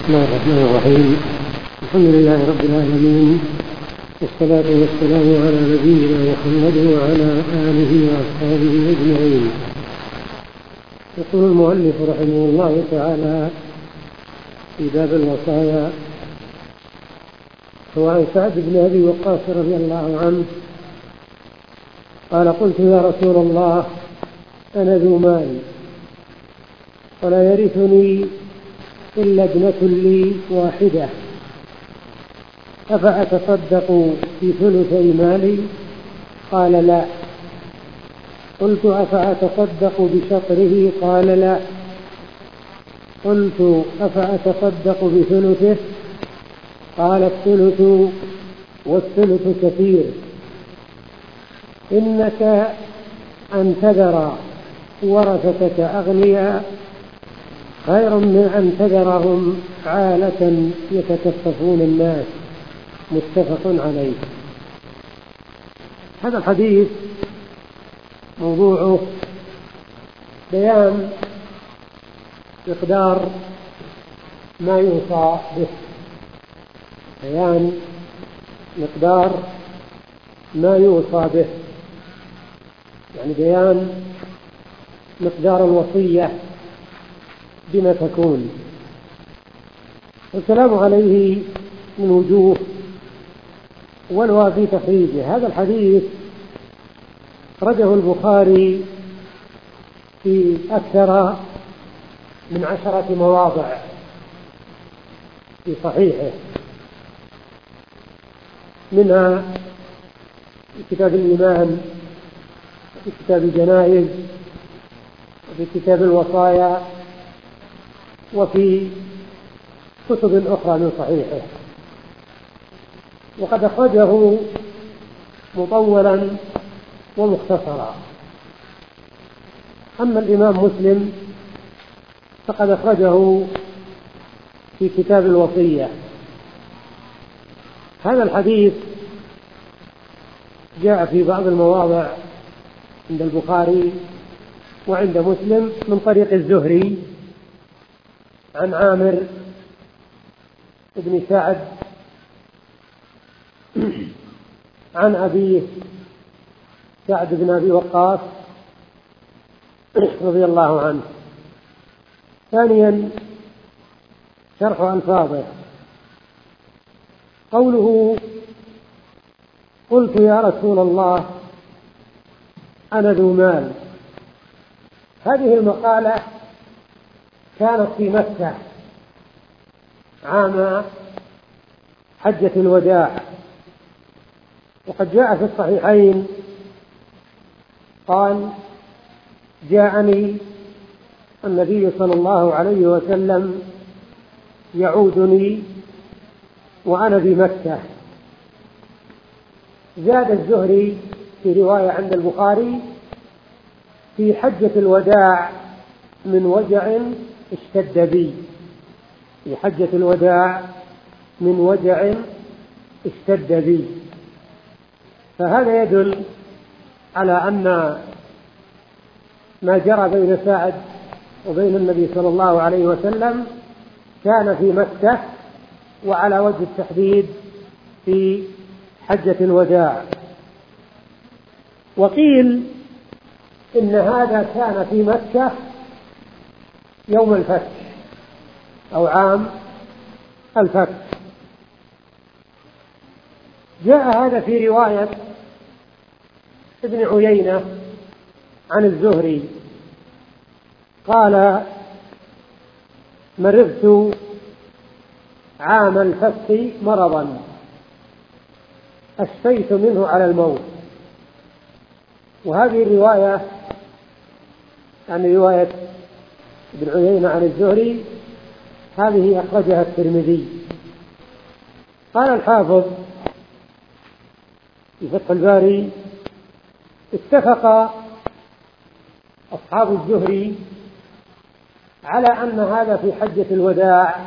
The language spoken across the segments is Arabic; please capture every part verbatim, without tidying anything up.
بسم الله الرحمن الرحيم. الحمد لله رب العالمين، والصلاة والسلام على نبينا محمد وعلى آله وأصحابه أجمعين. يقول المؤلف رحمه الله تعالى في باب الوصايا: وعن سعد بن أبي وقاص رضي الله عنه قال: قلت يا رسول الله أنا ذو مال ولا يرثني إلا ابنة لي واحدة، أفأتصدق في ثلثي مالي؟ قال: لا. قلت: أفأتصدق بشطره؟ قال: لا. قلت: أفأتصدق بثلثه؟ قال: الثلث والثلث كثير، إنك أن تذر ورثتك أغنياء خير من أن تذرهم عالة يتكففون الناس. متفق عليه. هذا الحديث موضوعه بيان مقدار ما يوصى به، بيان مقدار ما يوصى به، يعني بيان مقدار الوصية بما تكون. والكلام عليه من وجوه، والوافي تخريجه. هذا الحديث أخرجه البخاري في أكثر من عشرة مواضع في صحيحه، منها في كتاب الإيمان، وفي كتاب الجنائز، وفي كتاب الوصايا، وفي كتب أخرى من صحيحه. وقد أخرجه مطولا ومختصرا. أما الإمام مسلم فقد أخرجه في كتاب الوصية. هذا الحديث جاء في بعض المواضع عند البخاري وعند مسلم من طريق الزهري عن عامر بن سعد عن أبيه سعد بن أبي وقاص رضي الله عنه. ثانيا شرح ألفاظه. قوله: قلت يا رسول الله أنا ذو مال، هذه المقالة كانت في مكة عام حجة الوداع، وقد جاء في الصحيحين قال: جاءني النبي صلى الله عليه وسلم يعودني وأنا بمكة. زاد الزهري في رواية عند البخاري: في حجة الوداع من وجع اشتد بي، في حجة الوداع من وجع اشتد بي. فهذا يدل على أن ما جرى بين سعد وبين النبي صلى الله عليه وسلم كان في مكة، وعلى وجه التحديد في حجة الوداع. وقيل إن هذا كان في مكة يوم الفتح أو عام الفتح. جاء هذا في رواية ابن عيينة عن الزهري قال: مرضت عام الفتح مرضا أشفيت منه على الموت. وهذه الرواية يعني رواية ابن عيينة عن الزهري هذه أخرجها الترمذي. قال الحافظ في فتح الباري: اتفق أصحاب الزهري على أن هذا في حجة الوداع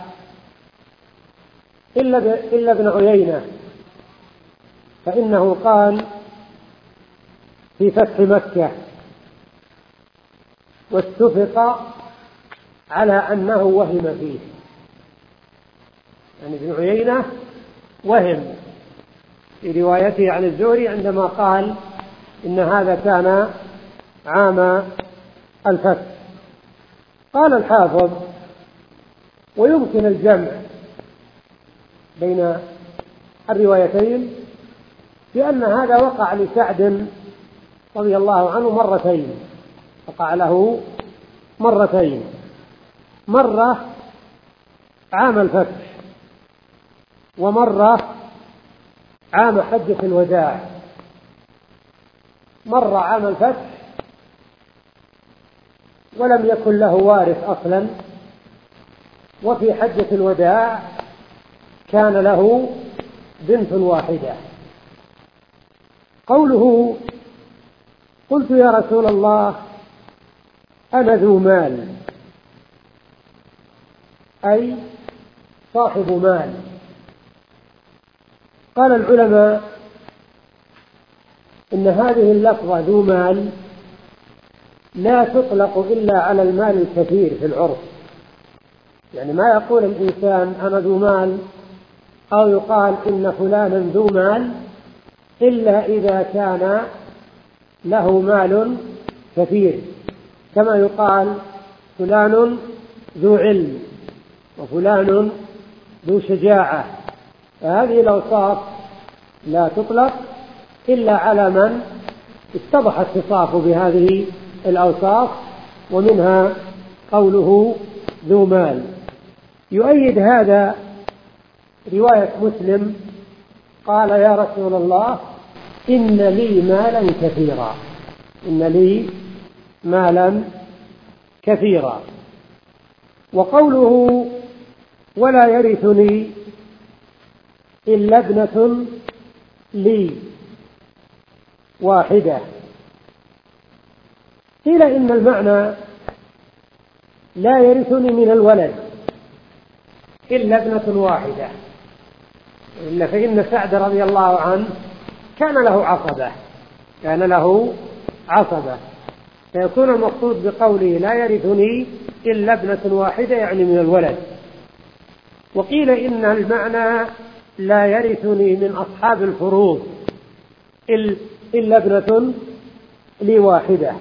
إلا ابن عيينة، فإنه قال في فتح مكة، واتفق على أنه وهم فيه. يعني ابن عيينة وهم في روايته عن الزهري عندما قال إن هذا كان عام الفتح. قال الحافظ: ويمكن الجمع بين الروايتين لأن هذا وقع لسعد رضي الله عنه مرتين، وقع له مرتين، مرة عام الفتح ومرة عام حجة الوداع. مرة عام الفتح ولم يكن له وارث أصلا، وفي حجة الوداع كان له بنت واحدة. قوله: قلت يا رسول الله أنا ذو مال، أي صاحب مال. قال العلماء إن هذه اللفظة ذو مال لا تطلق إلا على المال الكثير في العرف، يعني ما يقول الإنسان أنا ذو مال أو يقال إن فلانا ذو مال إلا إذا كان له مال كثير، كما يقال فلان ذو علم وفلان ذو شجاعة. فهذه الأوصاف لا تطلق إلا على من اتضح اتصافه بهذه الأوصاف، ومنها قوله ذو مال. يؤيد هذا رواية مسلم قال: يا رسول الله إن لي مالا كثيرا، إن لي مالا كثيرا. وقوله: ولا يرثني إلا ابنة لي واحدة، قيل إن المعنى لا يرثني من الولد إلا ابنة واحدة، إلا فإن سعد رضي الله عنه كان له عصبة، كان له عصبة، فيكون المقصود بقوله لا يرثني إلا ابنة واحدة يعني من الولد. وقيل إن المعنى لا يرثني من أصحاب الفروض إلا ابنة لي واحدة.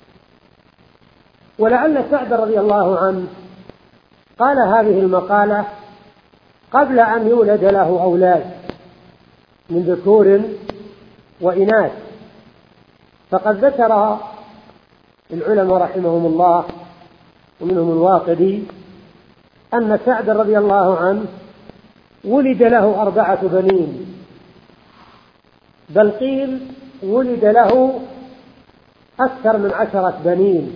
ولعل سعد رضي الله عنه قال هذه المقالة قبل أن يولد له أولاد من ذكور وإناث، فقد ذكر العلماء رحمهم الله ومنهم الواقدي أن سعد رضي الله عنه ولد له أربعة بنين، بل قيل ولد له أكثر من عشرة بنين،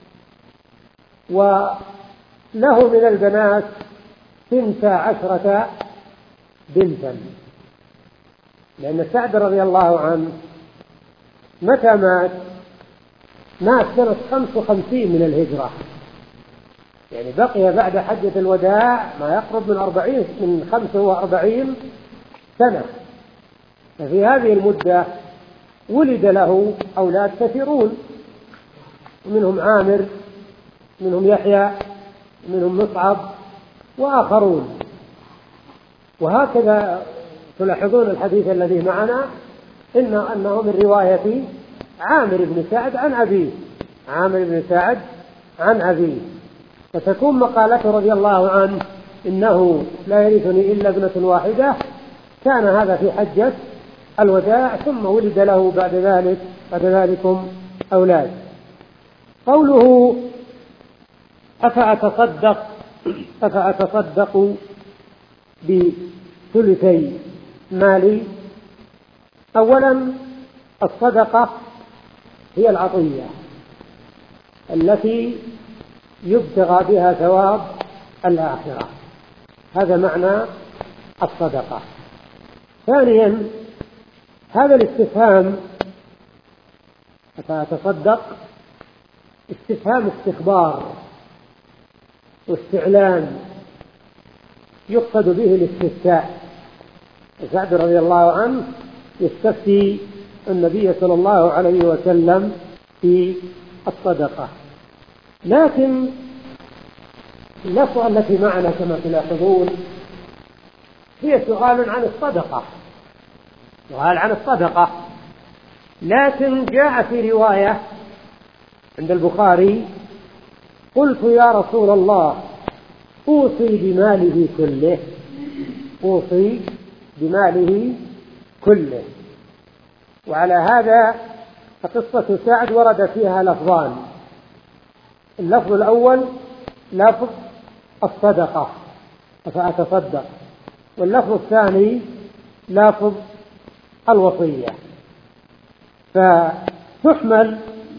وله من البنات ثنتا عشرة بنتا، لأن سعد رضي الله عنه متى مات؟ مات سنة خمس وخمسين من الهجرة، يعني بقي بعد حجة الوداع ما يقرب من أربعين من خمسة وأربعين سنة. ففي هذه المدة ولد له أولاد كثيرون، ومنهم عامر، منهم يحيى، منهم مصعب وآخرون. وهكذا تلاحظون الحديث الذي معنا إن أنه من رواية عامر بن سعد عن أبيه، عامر بن سعد عن أبيه، فتكون مقالته رضي الله عنه إنه لا يرثني إلا ابنة واحدة كان هذا في حجة الوداع، ثم ولد له بعد ذلك بعد ذلكم أولاد. قوله أفأتصدق أفأتصدق بثلثي مالي. أولا الصدقة هي العطية التي يبتغى بها ثواب الآخرة، هذا معنى الصدقة. ثانيا هذا الاستفهام أفأتصدق استفهام استخبار واستعلان يقصد به الاستفتاء. سعد رضي الله عنه يستفتي النبي صلى الله عليه وسلم في الصدقة، لكن اللفظة التي معنا كما تلاحظون هي سؤال عن الصدقة، سؤال عن الصدقة. لكن جاء في رواية عند البخاري: قلت يا رسول الله أوصي بماله كله، أوصي بماله كله. وعلى هذا فقصة سعد ورد فيها لفظان: اللفظ الأول لفظ الصدقة فأتصدق، واللفظ الثاني لفظ الوصية. فتحمل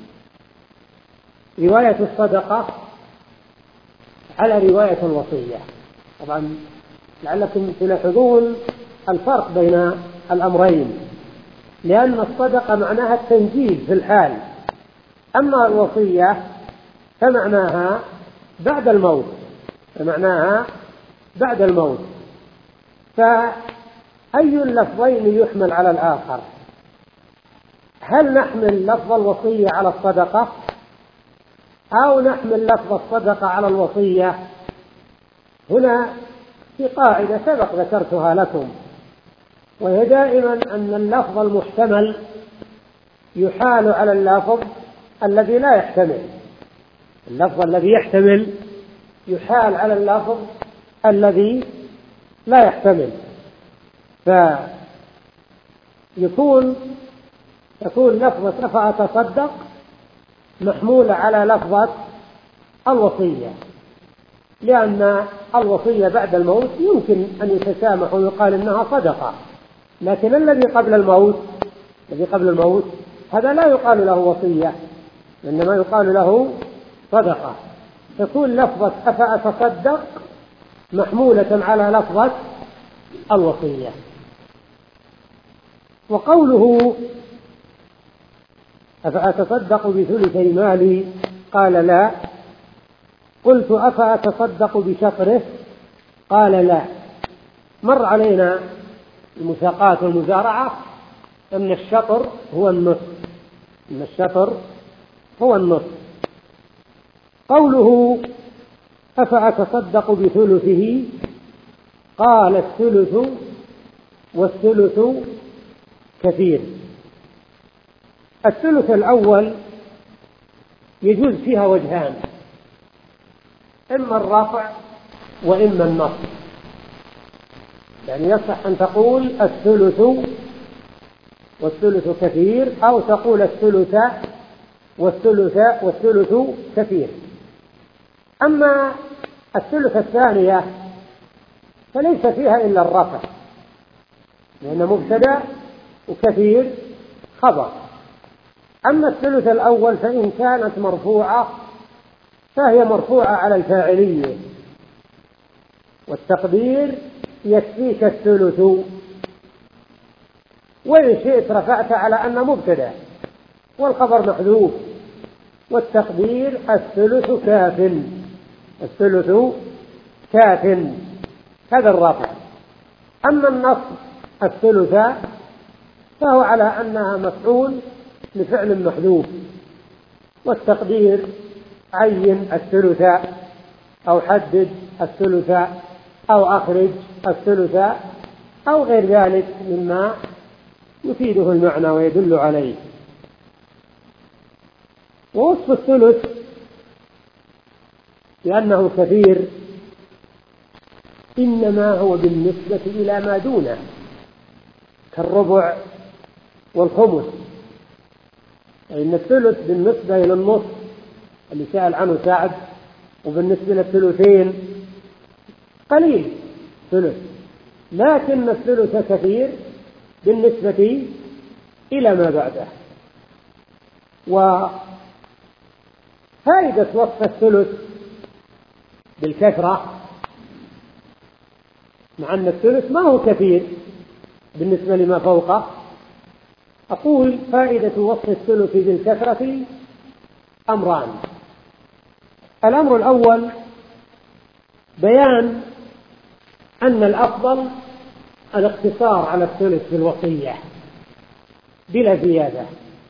رواية الصدقة على رواية الوصية. طبعا لعلكم تلاحظون الفرق بين الأمرين، لأن الصدقة معناها التنجيل في الحال، أما الوصية فمعناها بعد الموت، فمعناها بعد الموت. فأي اللفظين يحمل على الآخر؟ هل نحمل لفظ الوصية على الصدقة أو نحمل لفظ الصدقة على الوصية؟ هنا في قاعدة سبق ذكرتها لكم، وهي دائما أن اللفظ المحتمل يحال على اللفظ الذي لا يحتمل. اللفظ الذي يحتمل يحال على اللفظ الذي لا يحتمل، فيكون يكون لفظة أفأتصدق محمولة على لفظة الوصية، لأن الوصية بعد الموت يمكن أن يتسامح ويقال إنها صدقة، لكن الذي قبل الموت الذي قبل الموت هذا لا يقال له وصية، إنما يقال له صدقة. تكون لفظة أفأتصدق محمولة على لفظة الوصية. وقوله أفأتصدق بثلثي مالي قال لا، قلت أفأتصدق بشطره قال لا. مر علينا المساقات والمزارعة أن الشطر هو النصف، أن الشطر هو النصف. قوله أفأتصدق بثلثه قال الثلث والثلث كثير. الثلث الأول يجوز فيها وجهان: إما الرفع وإما النصب. يعني يصح أن تقول الثلث والثلث كثير، أو تقول الثلث والثلث والثلث كثير. أما الثلث الثانية فليس فيها إلا الرفع، لأن مبتدأ وكثير خبر. أما الثلث الأول فإن كانت مرفوعة فهي مرفوعة على الفاعلية، والتقدير يكفيك الثلث، وإن شئت رفعت على أن مبتدأ والخبر محذوف، والتقدير الثلث كاف، الثلث كاف، هذا الرفع. أما النصب الثلث فهو على أنها مفعول لفعل محذوف، والتقدير عين الثلث أو حدد الثلث أو أخرج الثلث أو غير ذلك مما يفيده المعنى ويدل عليه. ووصف الثلث لأنه كثير إنما هو بالنسبة إلى ما دونه، كالربع والخمس. فإن الثلث بالنسبة إلى النصف اللي سأل عنه سعد، وبالنسبة للثلثين قليل ثلث، لكن الثلث كثير بالنسبة إلى ما بعده. وفائدة وصف الثلث بالكثرة، مع أن الثلث ما هو كثير بالنسبة لما فوقه، أقول فائدة وصف الثلث بالكثرة أمران. الأمر الأول بيان أن الأفضل الاقتصار على الثلث في الوصية بلا زيادة،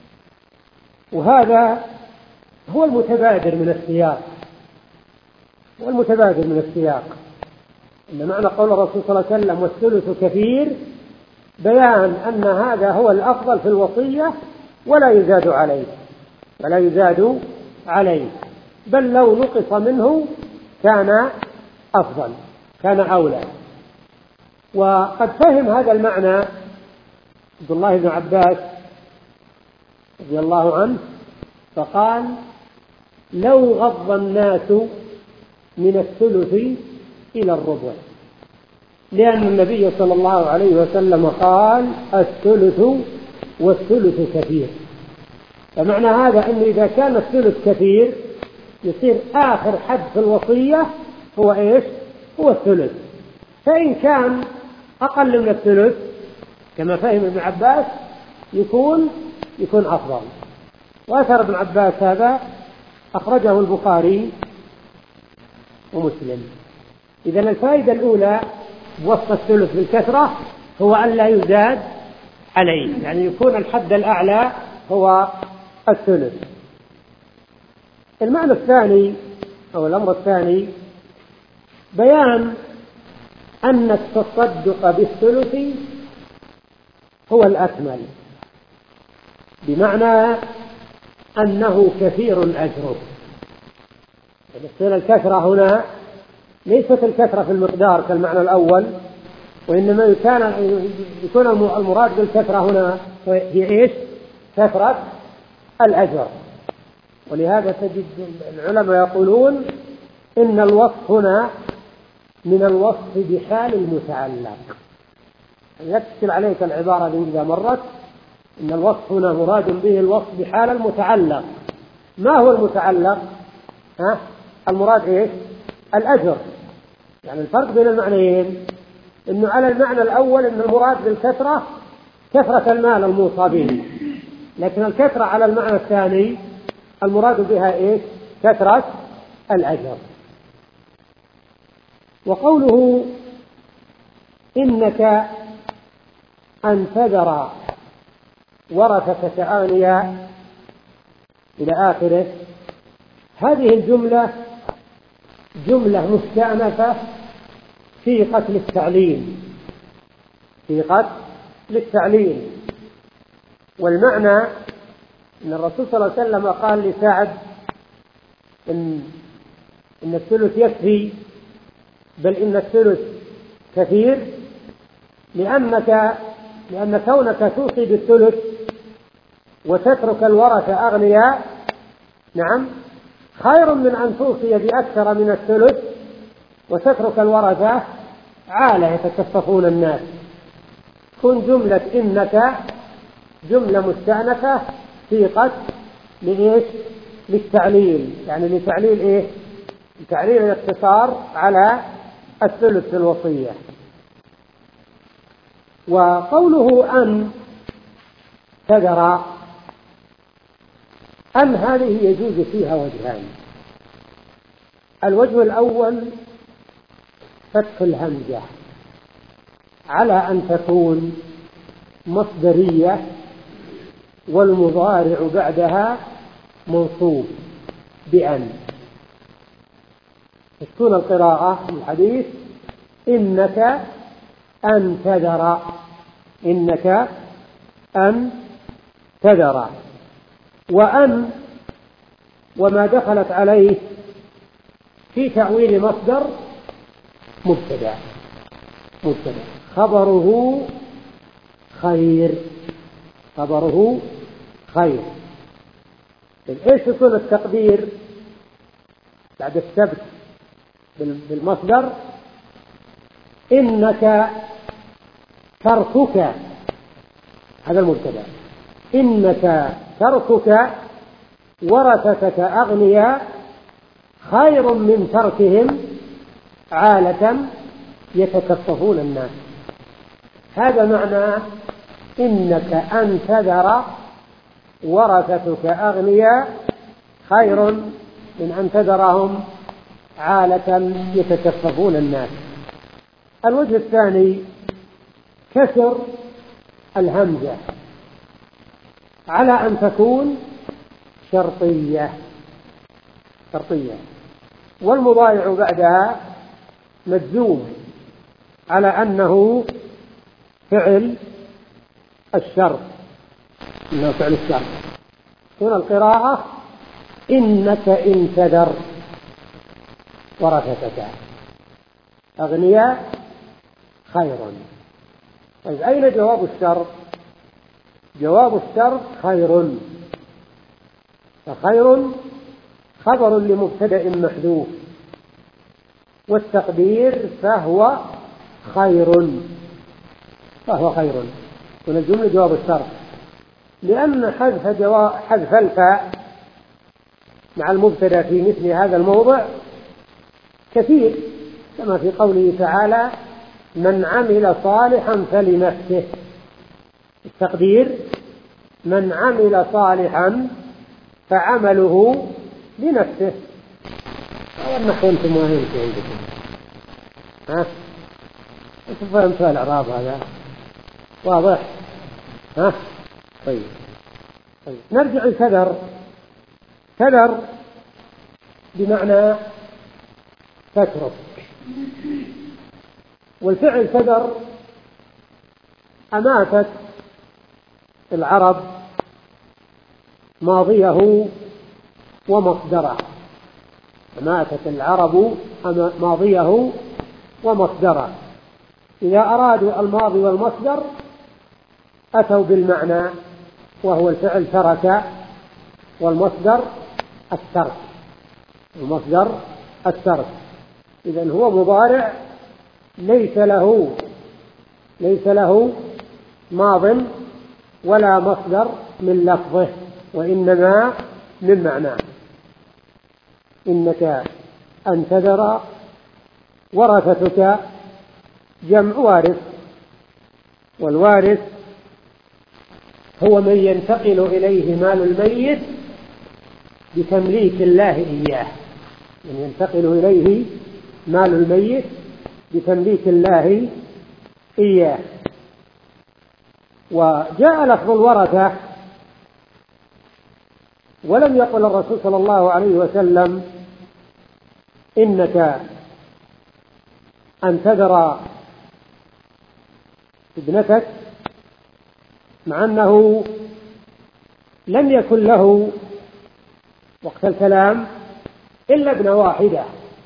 وهذا هو المتبادر من السياق، والمتبادر من السياق إن معنى قول الرسول صلى الله عليه وسلم والثلث كثير بيان أن هذا هو الأفضل في الوصية ولا يزاد عليه ولا يزاد عليه بل لو نقص منه كان أفضل كان أولى. وقد فهم هذا المعنى عبد الله بن عباس رضي الله عنه فقال لو غض الناس من الثلث إلى الربع، لأن النبي صلى الله عليه وسلم قال الثلث والثلث كثير. فمعنى هذا أنه إذا كان الثلث كثير يصير آخر حد في الوصية هو إيش؟ هو الثلث. فإن كان أقل من الثلث كما فهم ابن عباس يكون يكون أفضل. وأثر ابن عباس هذا أخرجه البخاري ومسلم. إذن الفائدة الأولى بوصف الثلث بالكثرة هو أن لا يزاد عليه، يعني يكون الحد الأعلى هو الثلث. المعنى الثاني أو الأمر الثاني بيان أن التصدق بالثلث هو الأكمل، بمعنى أنه كثير الأجر. الكثرة هنا ليست الكثرة في المقدار كالمعنى الأول، وإنما كان يكون المراد بالكثرة هنا هي إيش؟ كثرة الأجر. ولهذا تجد العلماء يقولون إن الوصف هنا من الوصف بحال المتعلق. يكتب عليك العبارة دي إذا مرت إن الوصف هنا مراد به الوصف بحال المتعلق. ما هو المتعلق؟ ها؟ المراد إيش؟ الأجر. يعني الفرق بين المعنيين إنه على المعنى الأول إن المراد بالكثرة كثرة المال الموصى به، لكن الكثرة على المعنى الثاني المراد بها إيش؟ كثرة الأجر. وقوله إنك أن تذر ورثتك أغنياء إلى آخره، هذه الجملة جملة مستأنفة في قتل التعليل في قتل التعليل والمعنى أن الرسول صلى الله عليه وسلم قال لسعد إن, إن الثلث يكفي، بل إن الثلث كثير، لأنك لأن كونك توصي بالثلث وتترك الورثة أغنياء نعم خير من أن توصي بأكثر من الثلث وتترك الورثة عالة يتكففون الناس. كن جملة إنك جملة مستأنفة في قتل لإيش؟ للتعليل، يعني لتعليل إيه؟ لتعليل الاقتصار على الثلث في الوصية. وقوله أن تذر، أن هذه يجوز فيها وجهان. الوجه الأول فتح الهمزة على أن تكون مصدرية والمضارع بعدها منصوب بأن. تكون القراءة في الحديث إنك أن تذر، إنك أن تذر. وأن وما دخلت عليه في تأويل مصدر مبتدأ مبتدأ خبره خير خبره خير. إيش يكون التقدير بعد السبت بالمصدر؟ إنك تركك، هذا المبتدأ، إنك تركك ورثتك أغنياء خير من تركهم عالة يتكففون الناس. هذا معنى إنك أن تذر ورثتك أغنياء خير من أن تذرهم عالة يتكففون الناس. الوجه الثاني كسر الهمزة على أن تكون شرطية شرطية والمضارع بعدها مجزوم على أنه فعل الشر، إنه فعل الشر. هنا القراءة إنك إن تذر ورثتك أغنياء خير. طيب أين جواب الشر؟ جواب الشر خير، فخير خبر لمبتدأ محذوف، والتقدير فهو خير، فهو خير. هنا الجملة جواب الشر، لأن حذف جواب حذف الفاء مع المبتدأ في مثل هذا الموضع كثير، كما في قوله تعالى من عمل صالحا فلنفسه. التقدير من عمل صالحا فعمله لنفسه. والنحو أنتم وين في عندكم؟ ها؟ أنتم فهمتوا الإعراب هذا؟ واضح؟ ها؟ طيب. طيب نرجع لكدر. كدر بمعنى تترك، والفعل كدر أماتت العرب ماضيه ومصدره، أماتت العرب ماضيه ومصدره. إذا أرادوا الماضي والمصدر أتوا بالمعنى، وهو الفعل ترك، والمصدر الترك، المصدر الترك. إذن هو مضارع ليس له ليس له ماض ولا مصدر من لفظه، وإنما من معناه. إنك أن تذر ورثتك جمع وارث، والوارث هو من ينتقل إليه مال الميت بتمليك الله إياه، من ينتقل إليه مال الميت بتمليك الله إياه. وجاء لفظ الورثة ولم يقل الرسول صلى الله عليه وسلم إنك أن تذر ابنتك، مع أنه لم يكن له وقت الكلام إلا ابنة واحدة،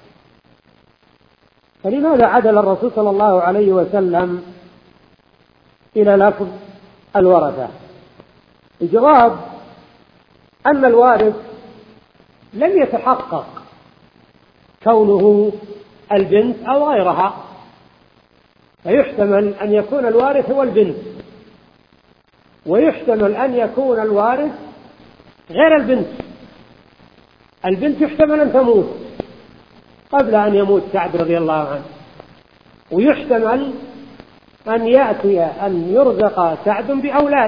فلماذا عدل الرسول صلى الله عليه وسلم إلى لفظ الورثة؟ الجواب أن الوارث لم يتحقق كونه البنت أو غيرها، فيحتمل أن يكون الوارث هو البنت، ويحتمل أن يكون الوارث غير البنت. البنت يحتمل أن تموت قبل أن يموت سعد رضي الله عنه، ويحتمل أن يأتي أن يرزق سعد بأولاد،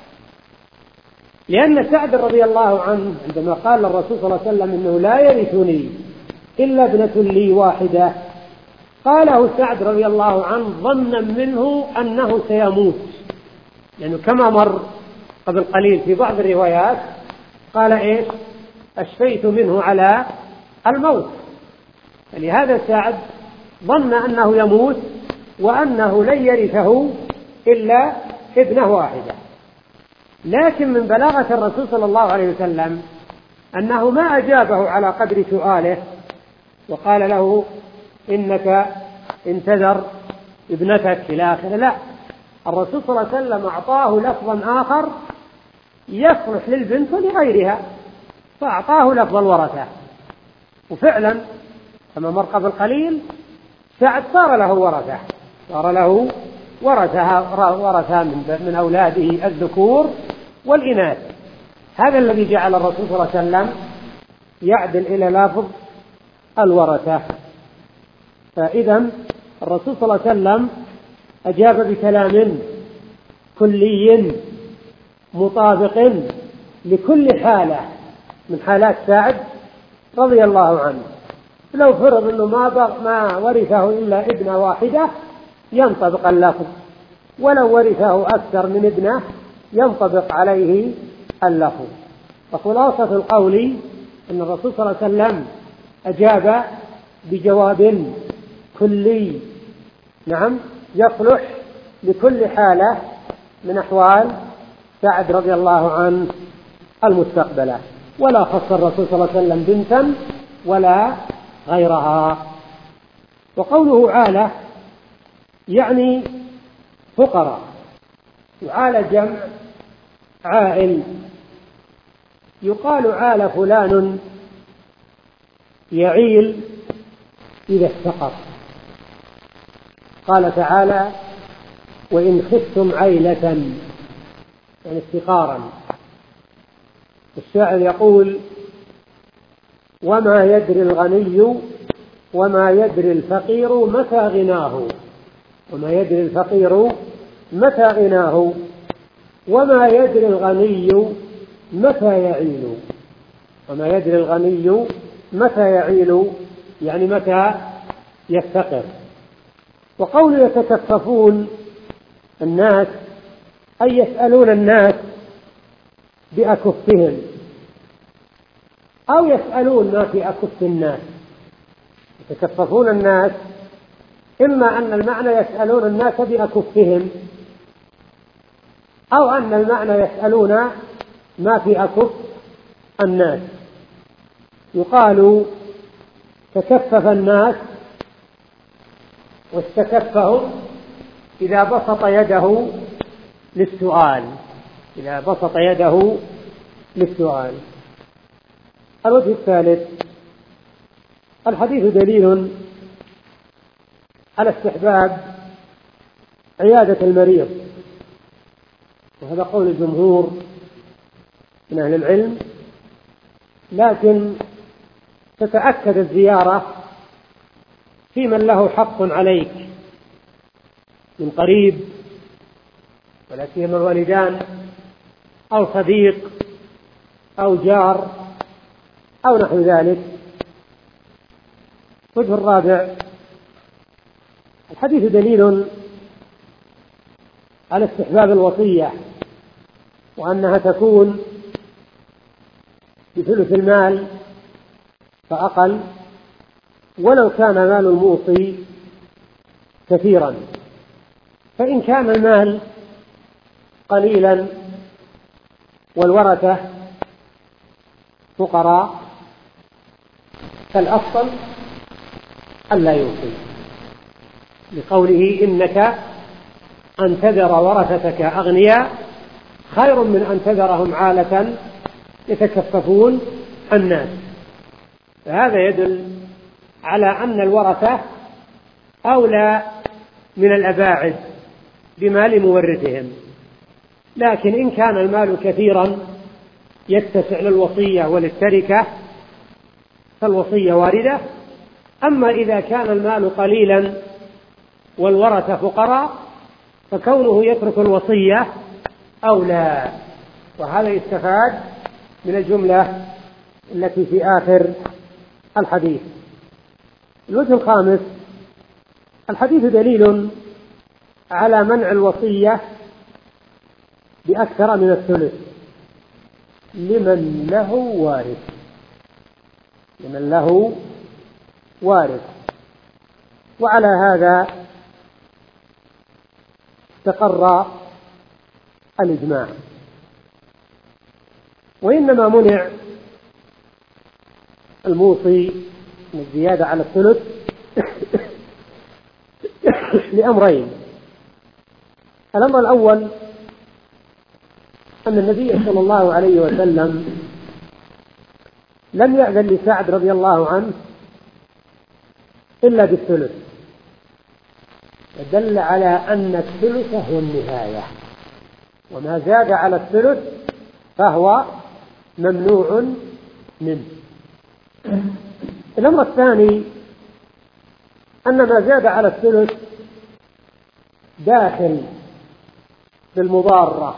لأن سعد رضي الله عنه عندما قال الرسول صلى الله عليه وسلم إنه لا يرثني إلا ابنة لي واحدة، قاله سعد رضي الله عنه ظنا منه أنه سيموت، لأنه كما مر قبل قليل في بعض الروايات قال إيش؟ أشفيت منه على الموت. فلهذا سعد ظن أنه يموت وأنه لن يرثه إلا ابنة واحدة. لكن من بلاغة الرسول صلى الله عليه وسلم أنه ما أجابه على قدر سؤاله وقال له إنك انتذر ابنتك إلى آخره، لا، الرسول صلى الله عليه وسلم أعطاه لفظا آخر يصلح للبنت ولغيرها، فأعطاه لفظ الورثة. وفعلا كما مر قبل قليل سعد صار له ورثة، صار له ورثة ورثة من أولاده الذكور والإناث. هذا الذي جعل الرسول صلى الله عليه وسلم يعدل إلى لفظ الورثة. فإذا الرسول صلى الله عليه وسلم أجاب بكلام كلي مطابق لكل حالة من حالات سعد رضي الله عنه. لو فرض أنه ما ما ورثه إلا ابنة واحدة ينطبق اللفظ، ولو ورثه أكثر من ابنة ينطبق عليه اللفظ. فخلاصة القول أن الرسول صلى الله عليه وسلم أجاب بجواب كلي نعم يصلح لكل حالة من أحوال سعد رضي الله عنه المستقبلة، ولا خص الرسول صلى الله عليه وسلم بنتا ولا غيرها. وقوله عالة يعني فقراء، وعالة جمع عائل، يقال عال فلان يعيل إذا افتقر. قال تعالى وإن خفتم عيلة يعني افتقارا. الشاعر يقول وما يدري الغني وما يدري الفقير متى غناه، وما يدري الفقير متى غناه، وما يدري الغني متى يعيل، وما يدري الغني متى يعيل يعني متى يفتقر. وقول يتكففون الناس أي يسألون الناس بأكفهم، أو يسألون ما في أكف الناس. يتكففون الناس إما أن المعنى يسألون الناس بأكفهم، أو أن المعنى يسألون ما في أكف الناس. يقال تكفف الناس واستكفهم إذا بسط يده للسؤال، إذا بسط يده للسؤال. الوجه الثالث الحديث دليل على استحباب عيادة المريض، وهذا قول الجمهور من أهل العلم، لكن تتأكد الزيارة في من له حق عليك من قريب، ولا سيما الوالدان أو صديق أو جار أو نحو ذلك. الوجه الرابع الحديث دليل على استحباب الوصية، وأنها تكون بثلث المال فأقل، ولو كان مال الموصي كثيرا. فإن كان المال قليلا والورثة فقراء فالأفضل ألا يوصي، لقوله إنك أن تذر ورثتك أغنياء خير من أن تذرهم عالة يتكففون الناس. فهذا يدل على أن الورثة أولى من الأباعد بمال مورثهم. لكن إن كان المال كثيرا يتسع للوصية وللتركة فالوصية واردة. أما إذا كان المال قليلا والورثة فقراء فكونه يترك الوصية أولى. وهذا يستفاد من الجملة التي في آخر الحديث. الوجه الخامس الحديث دليل على منع الوصية بأكثر من الثلث لمن له وارث، لمن له وارث. وعلى هذا استقر الإجماع. وإنما منع الموصي من الزيادة على الثلث لأمرين. الأمر الأول أن النبي صلى الله عليه وسلم لم يأذن لسعد رضي الله عنه إلا بالثلث، دل على أن الثلث هو النهاية، وما زاد على الثلث فهو ممنوع منه. الأمر الثاني أن ما زاد على الثلث داخل بالمضارة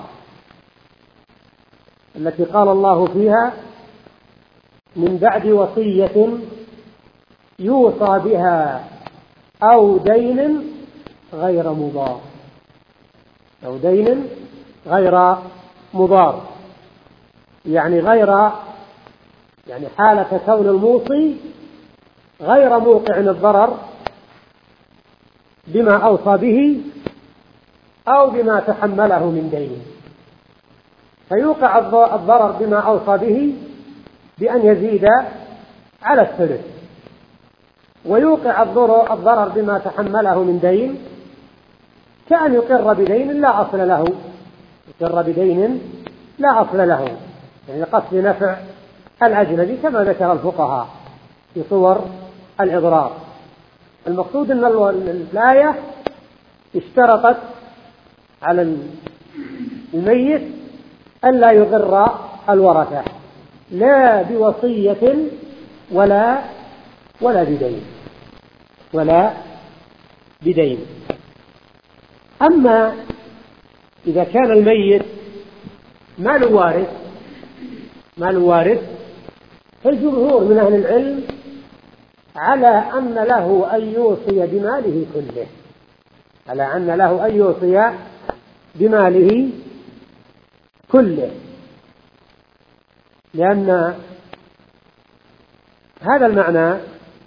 التي قال الله فيها من بعد وصية يوصى بها أو دين غير مضار، أو دين غير مضار، يعني غير يعني حالة كون الموصي غير موقع الضرر بما أوصى به أو بما تحمله من دين، فيوقع الضرر بما أوصى به بأن يزيد على الثلث، ويوقع الضرر بما تحمله من دين كأن يقر بدين لا أصل له، يقر بدين لا أصل له، يعني قصد نفع الأجنبي كما ذكر الفقهاء في صور الإضرار. المقصود أن الآية اشترطت على الميت ألا يغر الورثة لا بوصية ولا ولا بدين ولا بدين. أما إذا كان الميت ما له وارث ما له وارث فالجمهور من أهل العلم على أن له أن يوصي بماله كله على أن له أن يوصي بماله كله، لأن هذا المعنى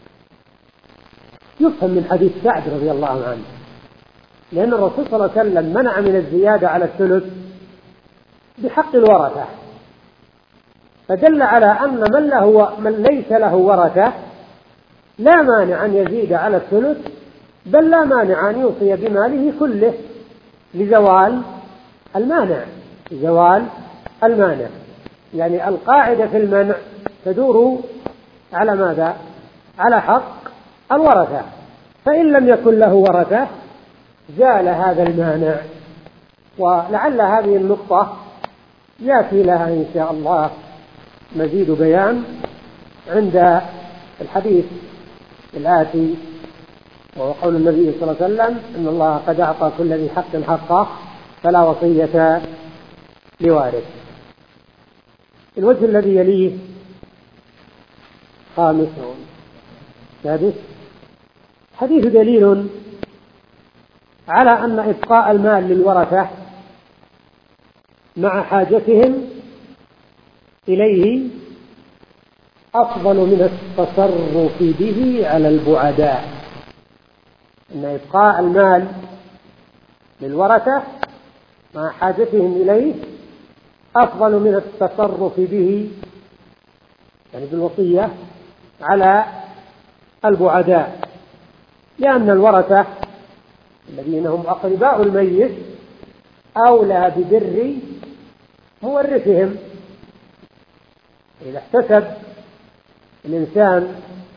يفهم من حديث سعد رضي الله عنه، لأن الرسول صلى الله عليه وسلم منع من الزيادة على الثلث بحق الورثة، فدل على أن من له من ليس له ورثة لا مانع أن يزيد على الثلث، بل لا مانع أن يوصي بماله كله لزوال المانع لزوال المانع يعني القاعدة في المنع تدور على ماذا؟ على حق الورثة، فإن لم يكن له ورثة زال هذا المانع. ولعل هذه النقطة يأتي لها إن شاء الله مزيد بيان عند الحديث الآتي، وهو قول النبي صلى الله عليه وسلم إن الله قد أعطى كل ذي حق حقه فلا وصية لوارث. الوجه الذي يليه خامس سادس حديث دليل على أن إبقاء المال للورثة مع حاجتهم إليه أفضل من التصرف به على البعداء، أن إبقاء المال للورثة مع حاجتهم إليه أفضل من التصرف به يعني بالوصية على البعداء، لأن الورثة الذين هم أقرباء الميت أولى ببر مورثهم. إذا احتسب الإنسان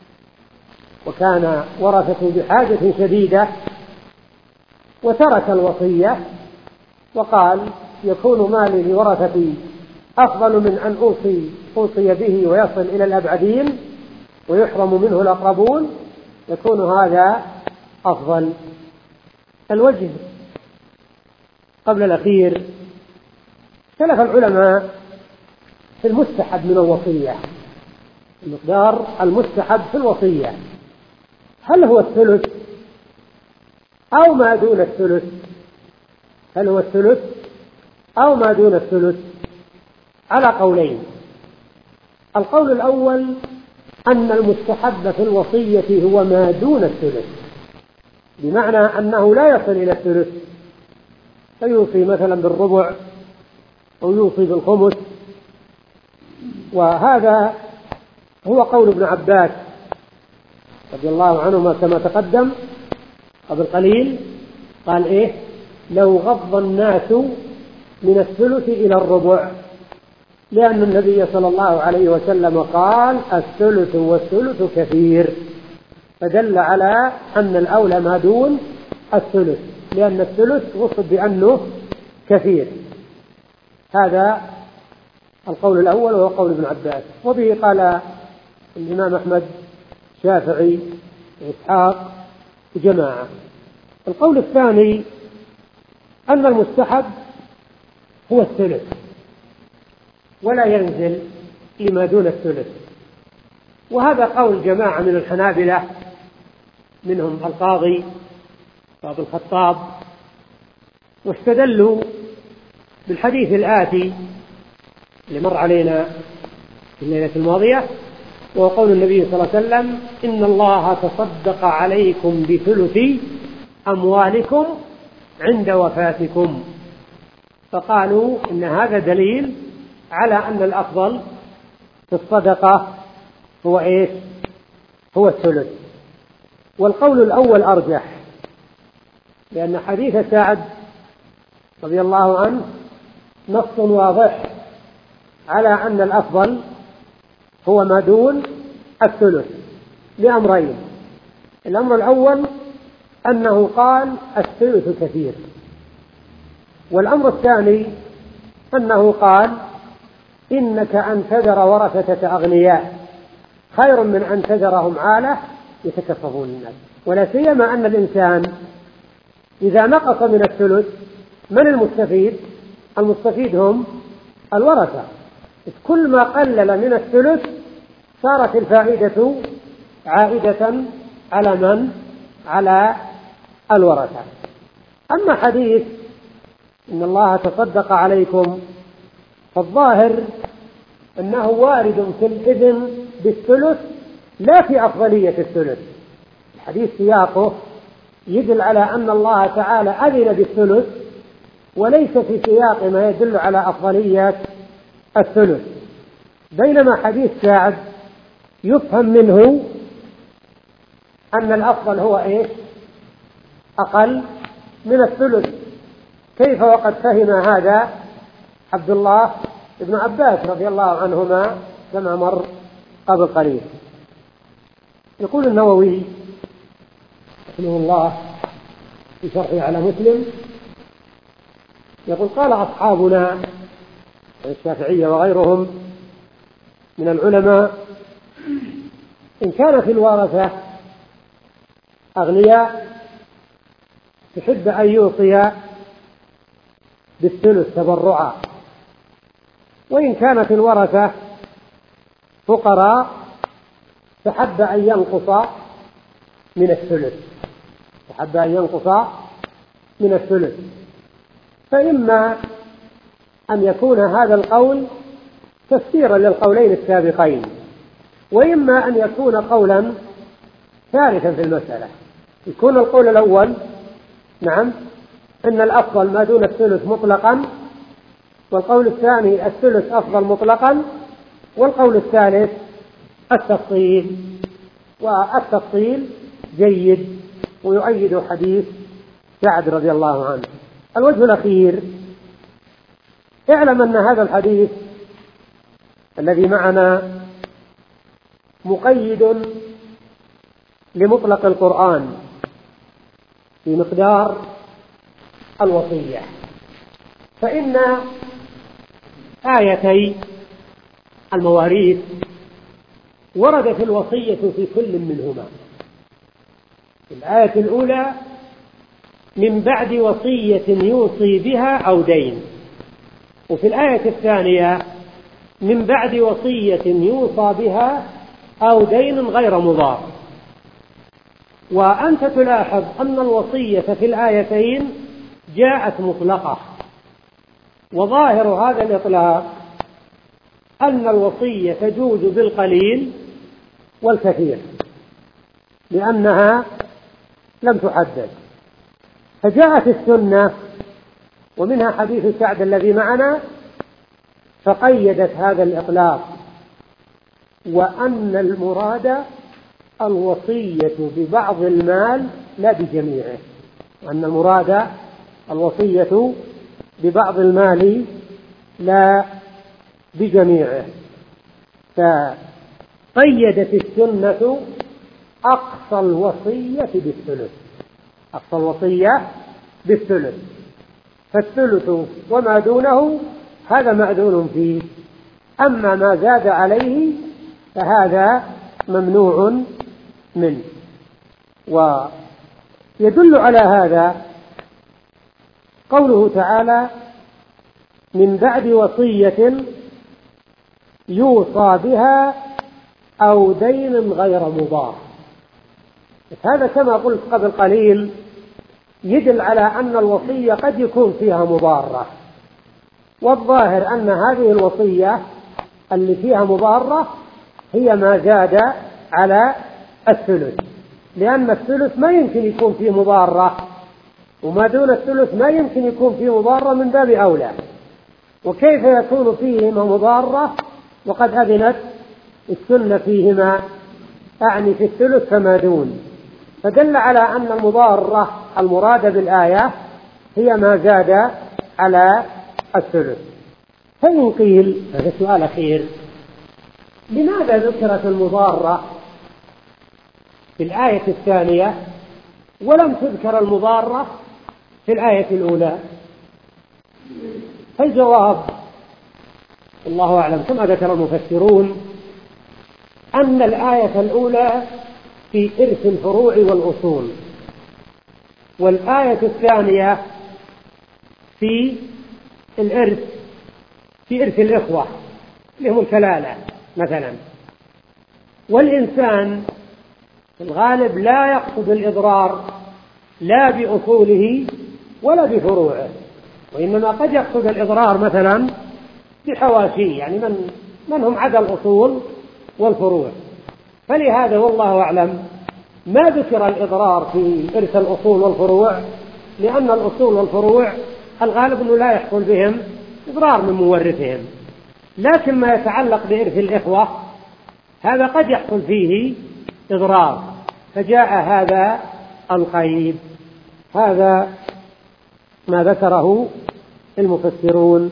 وكان ورثته بحاجة شديدة وترك الوصية وقال يكون مالي لورثتي أفضل من أن أوصي أوصي به ويصل إلى الأبعدين ويحرم منه الأقربون، يكون هذا أفضل. الوجه قبل الأخير اختلف العلماء في المستحب من الوصية، المقدار المستحب في الوصية، هل هو الثلث أو ما دون الثلث؟ هل هو الثلث أو ما دون الثلث؟ على قولين. القول الأول أن المستحب في الوصية هو ما دون الثلث، بمعنى أنه لا يصل إلى الثلث، فيوصي مثلا بالربع أو يوصي بالخمس، وهذا هو قول ابن عباس رضي الله عنهما كما تقدم قبل قليل، قال إيه؟ لو غض الناس من الثلث إلى الربع، لأن النبي صلى الله عليه وسلم قال الثلث والثلث كثير، فدل على أن الأولى ما دون الثلث، لأن الثلث وصف بأنه كثير. هذا القول الأول وهو قول ابن عباس، وبه قال الإمام أحمد شافعي وإسحاق وجماعة. القول الثاني أن المستحب هو الثلث ولا ينزل لما دون الثلث، وهذا قول جماعة من الحنابلة منهم القاضي وابن الخطاب، واستدلوا بالحديث الآتي اللي مر علينا في الليلة الماضية، وهو قول النبي صلى الله عليه وسلم إن الله تصدق عليكم بثلث أموالكم عند وفاتكم. فقالوا إن هذا دليل على أن الأفضل في الصدقة هو إيش؟ هو الثلث. والقول الأول أرجح، لأن حديث سعد رضي الله عنه نص واضح على أن الأفضل هو ما دون الثلث لأمرين. الأمر الأول أنه قال الثلث كثير، والأمر الثاني أنه قال إنك أن تذر ورثتك أغنياء خير من أن تذرهم عالة يتكففون الناس. ولا سيما أن الإنسان إذا نقص من الثلث من المستفيد؟ المستفيد هم الورثة. كل ما قلل من الثلث صارت الفائدة عائدة على من؟ على الورثة. أما حديث إن الله تصدق عليكم فالظاهر أنه وارد في الإذن بالثلث لا في أفضلية الثلث. الحديث سياقه يدل على أن الله تعالى أذن بالثلث وليس في سياق ما يدل على أفضلية الثلث، بينما حديث سعد يفهم منه أن الأفضل هو إيش؟ أقل من الثلث. كيف وقد فهم هذا عبد الله بن عباس رضي الله عنهما كما مر قبل قليل. يقول النووي رحمه الله في شرحه على مسلم، يقول قال أصحابنا الشافعية وغيرهم من العلماء إن كان في الورثة أغنياء تحب أن يوصي بالثلث تبرعا، وإن كانت الورثة فقراء تحب أن ينقص من الثلث تحب أن ينقص من الثلث. فإما أن يكون هذا القول تفسيرا للقولين السابقين، وإما أن يكون قولا ثالثا في المسألة. يكون القول الأول نعم إن الأفضل ما دون الثلث مطلقا، والقول الثاني الثلث أفضل مطلقا، والقول الثالث التفصيل، والتفصيل جيد ويؤيد حديث سعد رضي الله عنه. الوجه الأخير، اعلم أن هذا الحديث الذي معنا مقيد لمطلق القرآن في مقدار الوصية، فإن آيتي المواريث وردت الوصية في كل منهما. في الآية الأولى من بعد وصية يوصي بها أو دين، وفي الآية الثانية من بعد وصية يوصى بها أو دين غير مضار. وأنت تلاحظ أن الوصية في الآيتين جاءت مطلقة، وظاهر هذا الإطلاق أن الوصية تجوز بالقليل والكثير لأنها لم تحدد. فجاءت السنة ومنها حديث سعد الذي معنا فقيدت هذا الإطلاق، وأن المراد الوصية ببعض المال لا بجميعه، وأن المراد الوصية ببعض المال لا بجميعه. فقيدت السنة أقصى الوصية بالثلث أقصى الوصية بالثلث فالثلث وما دونه هذا مأذون فيه، أما ما زاد عليه فهذا ممنوع منه. ويدل على هذا قوله تعالى من بعد وصية يوصى بها أو دين غير مضار. هذا كما قلت قبل قليل يدل على أن الوصية قد يكون فيها مضارة، والظاهر أن هذه الوصية اللي فيها مضارة هي ما زاد على الثلث، لأن الثلث ما يمكن يكون فيه مضارة وما دون الثلث ما يمكن يكون فيه مضارة من باب أولى، وكيف يكون فيهما مضارة وقد أذنت السنة فيهما، أعني في الثلث فما دون، فدل على أن المضارة المرادة بالآية هي ما زاد على الثلث. فإن قيل، هذا سؤال أخير، لماذا ذكرت المضارة في الآية الثانية ولم تذكر المضارة في الآية الأولى؟ فالجواب الله أعلم كما ذكر المفسرون أن الآية الأولى في إرث الفروع والأصول، والآية الثانية في الإرث في إرث الإخوة اللي هم الكلالة مثلا. والإنسان في الغالب لا يقصد الإضرار لا بأصوله ولا بفروعه، وإنما قد يقصد الإضرار مثلا بحواشيه، يعني من, من هم عدا الأصول والفروع. فلهذا والله أعلم ما ذكر الإضرار في إرث الأصول والفروع، لأن الأصول والفروع الغالب أنه لا يحصل بهم إضرار من مورثهم، لكن ما يتعلق بإرث الإخوة هذا قد يحصل فيه إضرار، فجاء هذا القيد. هذا ما ذكره المفسرون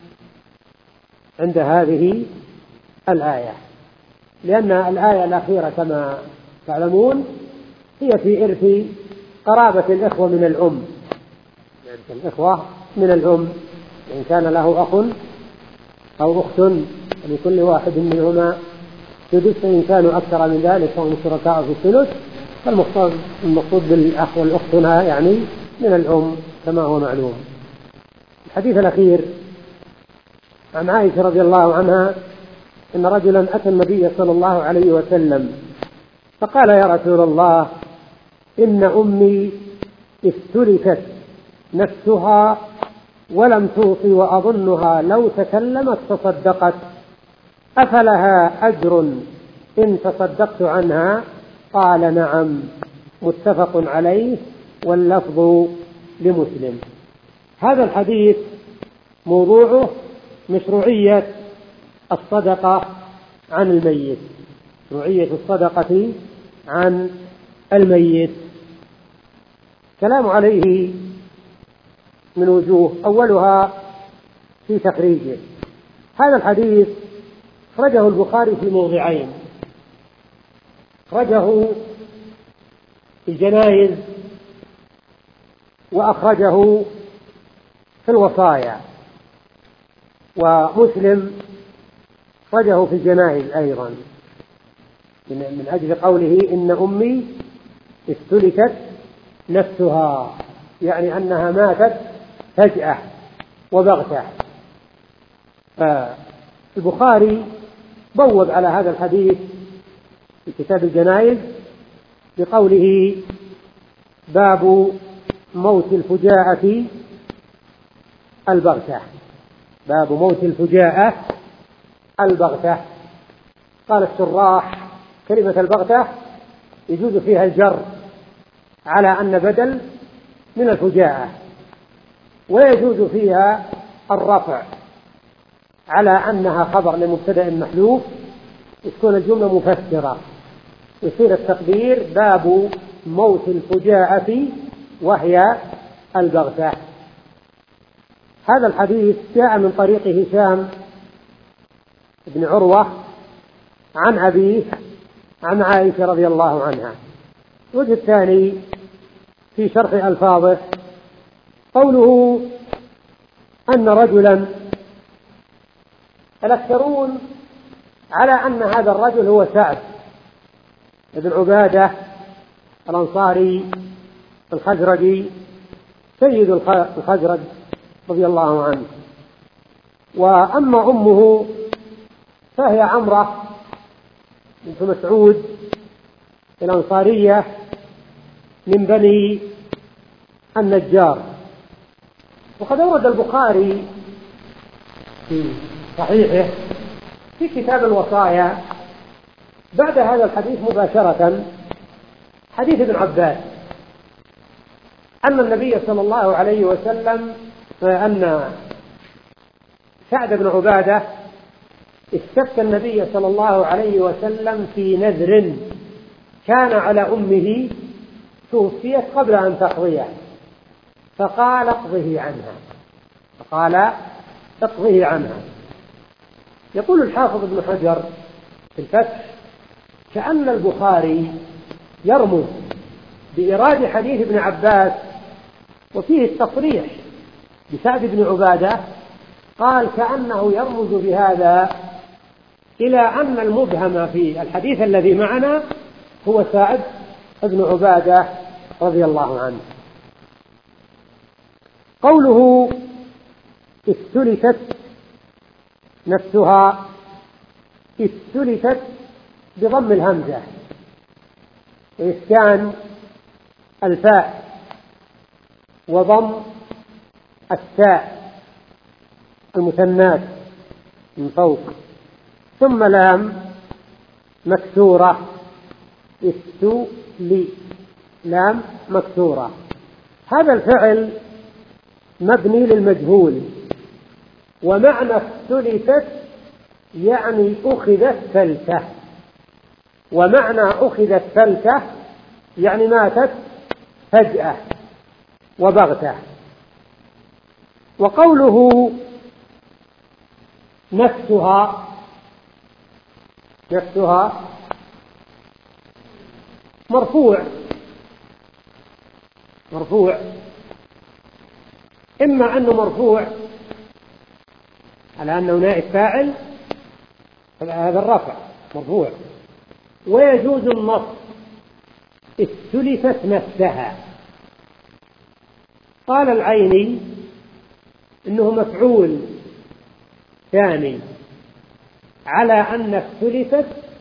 عند هذه الآية، لأن الآية الأخيرة كما تعلمون هي في إرث قرابة الإخوة من الأم، يعني الإخوة من الأم، إن كان له أخ أو أخت لكل واحد منهما سدس، فإن كانوا أكثر من ذلك فهم شركاء في الثلث. فالمقصود بالأخ والأخت هنا يعني من الأم كما هو معلوم. الحديث الأخير عن عائشة رضي الله عنها إن رجلا أتى النبي صلى الله عليه وسلم فقال: يا رسول الله، إن أمي استلفت نفسها ولم توصي، وأظنها لو تكلمت تصدقت، أفلها أجر إن تصدقت عنها؟ قال: نعم. متفق عليه، واللفظ لمسلم. هذا الحديث موضوعه مشروعية الصدقة عن الميت، مشروعية الصدقة عن الميت. كلام عليه من وجوه، أولها في تخريجه. هذا الحديث أخرجه البخاري في موضعين، أخرجه في الجنائز وأخرجه في الوصايا، ومسلم أخرجه في الجنائز أيضا من أجل قوله: إن أمي استلكت نفسها، يعني أنها ماتت فجأة وبغتة. فالبخاري بوب على هذا الحديث في كتاب الجنائز بقوله: باب موت الفجاءة البغتة، باب موت الفجاءة البغتة. قال الشراح: كلمة البغتة يجوز فيها الجر على أن بدل من الفجاءة، ويجوز فيها الرفع على أنها خبر لمبتدأ محذوف، تكون الجملة مفسرة، يصير التقدير باب موت الفجاءة وهي البغتة. هذا الحديث جاء من طريق هشام بن عروة عن أبيه عن عائشة رضي الله عنها. الوجه الثاني في شرح ألفاظه قوله أن رجلا، الأكثرون على أن هذا الرجل هو سعد بن عبادة الأنصاري الخزرجي سيد الخزرج رضي الله عنه. وأما أمه فهي عمرة بنت مسعود الأنصارية من بني النجار. وقد أورد البخاري في صحيحه في كتاب الوصايا بعد هذا الحديث مباشرة حديث ابن عباس أن النبي صلى الله عليه وسلم أن سعد بن عبادة استفتى النبي صلى الله عليه وسلم في نذر كان على أمه توفيت قبل أن تقضيه، فقال اقضه عنها فقال اقضه عنها. يقول الحافظ ابن حجر في الفتح: كأن البخاري يرمز بإيراد حديث ابن عباس وفيه التصريح بسعد بن عبادة، قال كأنه يرمز بهذا إلى أن المبهم في الحديث الذي معنا هو سعد بن عبادة رضي الله عنه. قوله استلفت نفسها، استلفت بضم الهمزة وإسكان الفاء وضم التاء المثنات من فوق، ثم لام مكسورة، استلي لام مكسورة. هذا الفعل مبني للمجهول، ومعنى استلفت يعني أخذت فلتة، ومعنى أخذت فلتة يعني ماتت فجأة وبغتة. وقوله نفسها، نفسها مرفوع مرفوع إما أنه مرفوع على أنه نائب فاعل، هذا الرفع مرفوع، ويجوز النص استلفت نفسها. قال العيني إنه مفعول ثاني على أن استلفت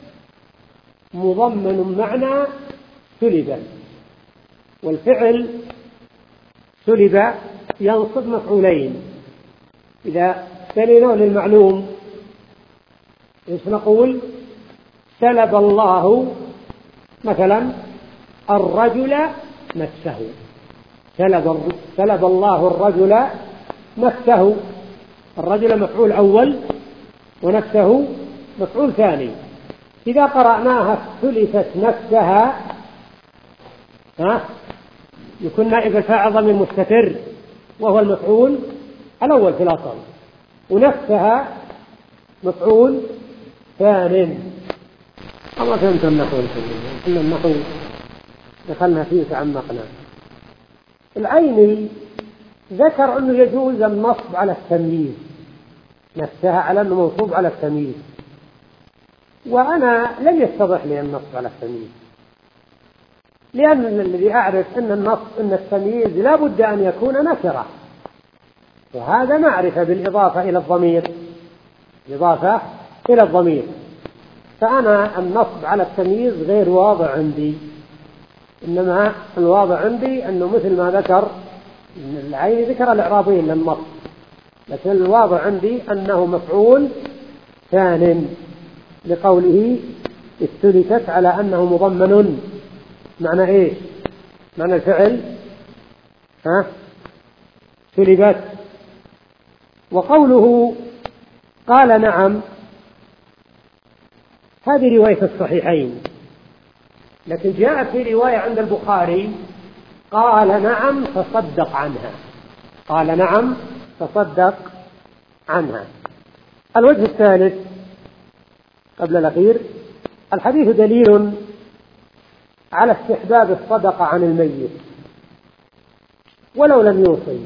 مضمن معنى سلب، والفعل سلب ينصب مفعولين. إذا سلنا للمعلوم إيش نقول؟ سلب الله مثلا الرجل نفسه، سلب, سلب الله الرجل نفسه، الرجل مفعول أول ونفسه مفعول ثاني. إذا قرأناها سلفت نفسها ها يكون نائب الفاعل ضمير مستتر وهو المفعول الأول في الأصل، ونفسها مفعول ثاني. الله فهمت النحو الكريم، إن النحو دخلنا فيه تعمقنا. العيني ذكر أنه يجوز النصب على التمييز، نفسها على أنه منصوب على التمييز، وأنا لم يتضح لي النصب على التمييز، لأن الذي أعرف أن النصب أن التمييز لا بد أن يكون نكرة، وهذا معرفة بالإضافة إلى الضمير، الإضافة إلى الضمير. فأنا النصب على التمييز غير واضح عندي، إنما الواضح عندي أنه مثل ما ذكر العين ذكر الإعرابين للنصب، لكن الواضح عندي أنه مفعول ثان لقوله استلفت على أنه مضمن معنى إيه؟ معنى الفعل ها سلبت. وقوله قال نعم، هذه رواية الصحيحين، لكن جاء في رواية عند البخاري قال نعم تصدق عنها، قال نعم تصدق عنها. الوجه الثالث قبل الأخير: الحديث دليل على استحباب الصدقة عن الميت ولو لم يوصي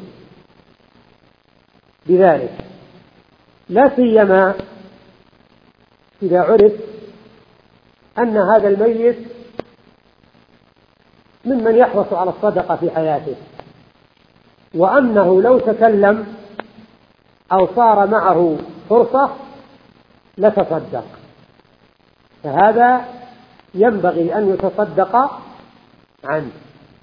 بذلك، لا سيما إذا عرف أن هذا الميت ممن يحرص على الصدقة في حياته، وأنه لو تكلم أو صار معه فرصة لتصدق، فهذا ينبغي أن يتصدق عنه.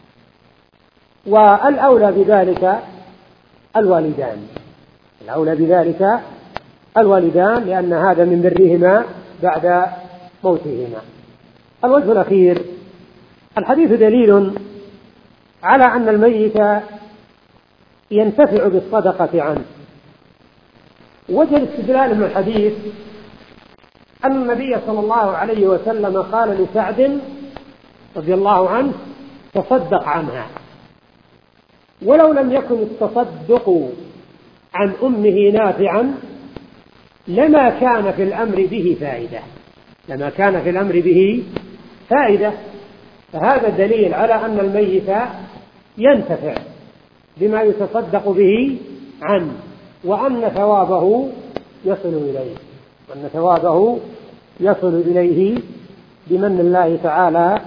والأولى بذلك الوالدان، الأولى بذلك الوالدان لأن هذا من برهما بعد موتهما. الوجه الأخير: الحديث دليل على أن الميت ينتفع بالصدقة عنه. وجه الاستدلال من الحديث أن النبي صلى الله عليه وسلم قال لسعد رضي الله عنه تصدق عنها، ولو لم يكن التصدق عن أمه نافعا لما كان في الأمر به فائدة لما كان في الأمر به فائدة فهذا دليل على أن الميت ينتفع بما يتصدق به عنه، وأن ثوابه يصل إليه وأن ثوابه يصل إليه بمن الله تعالى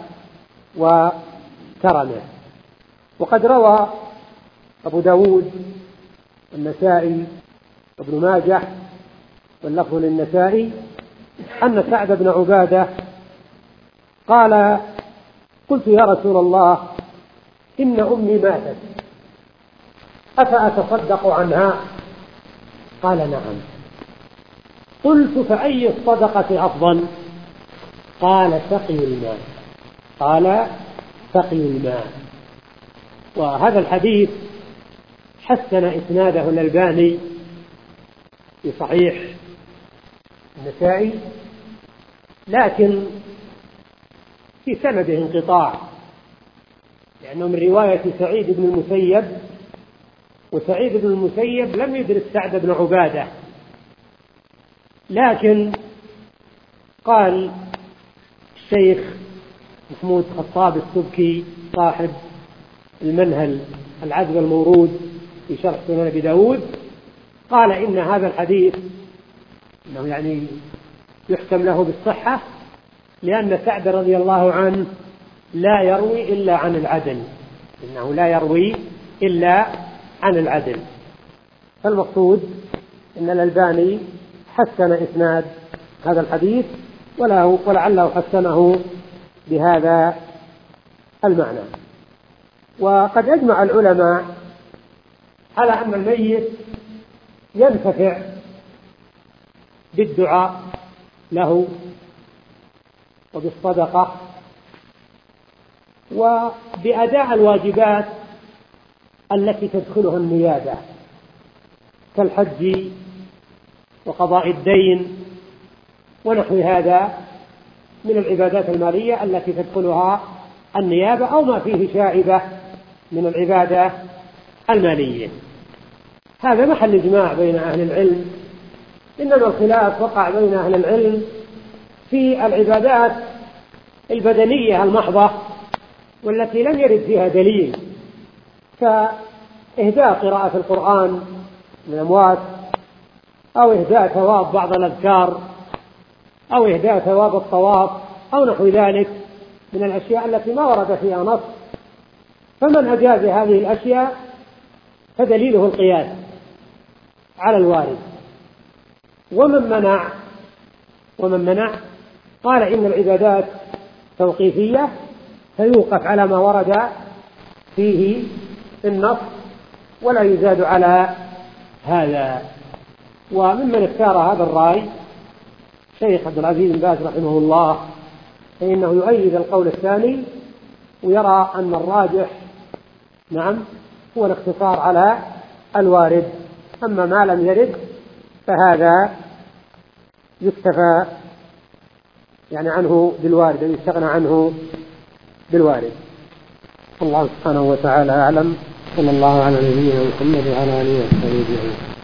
وكرمه. وقد روى أبو داود والنسائي وابن ماجه واللفظ للنسائي أن سعد بن عبادة قال: قلت يا رسول الله إن أمي ماتت أفأتصدق عنها؟ قال: نعم. قلت: فأي الصدقة أفضل؟ قال: سقي الماء قال سقي الماء. وهذا الحديث حسن إسناده الألباني في صحيح النسائي، لكن في سنده انقطاع، لأنه من رواية سعيد بن المسيب، وسعيد بن المسيب لم يدرك سعد بن عبادة، لكن قال الشيخ محمود خطاب السبكي صاحب المنهل العذب المورود في شرح سنن أبي داود، قال إن هذا الحديث إنه يعني يحكم له بالصحة، لأن سعد رضي الله عنه لا يروي إلا عن العدل إنه لا يروي إلا عن العدل. فالمقصود أن الألباني حسن إسناد هذا الحديث ولعله حسنه بهذا المعنى. وقد أجمع العلماء على أن الميت ينتفع بالدعاء له وبالصدقة وبأداء الواجبات التي تدخلها النيابة كالحج وقضاء الدين ونحو هذا من العبادات المالية التي تدخلها النيابة أو ما فيه شائبة من العبادة المالية. هذا محل إجماع بين أهل العلم، إنما الخلاف وقع بين أهل العلم في العبادات البدنية المحضة والتي لم يرد فيها دليل، كإهداء قراءة القرآن للأموات، أو إهداء ثواب بعض الأذكار، أو إهداء ثواب الطواف، أو نحو ذلك من الأشياء التي ما ورد فيها نص. فمن أجاز هذه الأشياء فدليله القياس على الوارد، ومن منع ومن منع قال إن العبادات توقيفية فيوقف على ما ورد فيه النص ولا يزاد على هذا. وممن اختار هذا الرأي شيخ عبد العزيز بن باز رحمه الله، فإنه يؤيد القول الثاني ويرى أن الراجح نعم هو الاقتصار على الوارد، أما ما لم يرد فهذا يكتفى يعني عنه بالوارد، يستغنى عنه بالوارد. الله سبحانه وتعالى أعلم، صلى الله على نبينا محمد وعلى آله وصحبه أجمعين.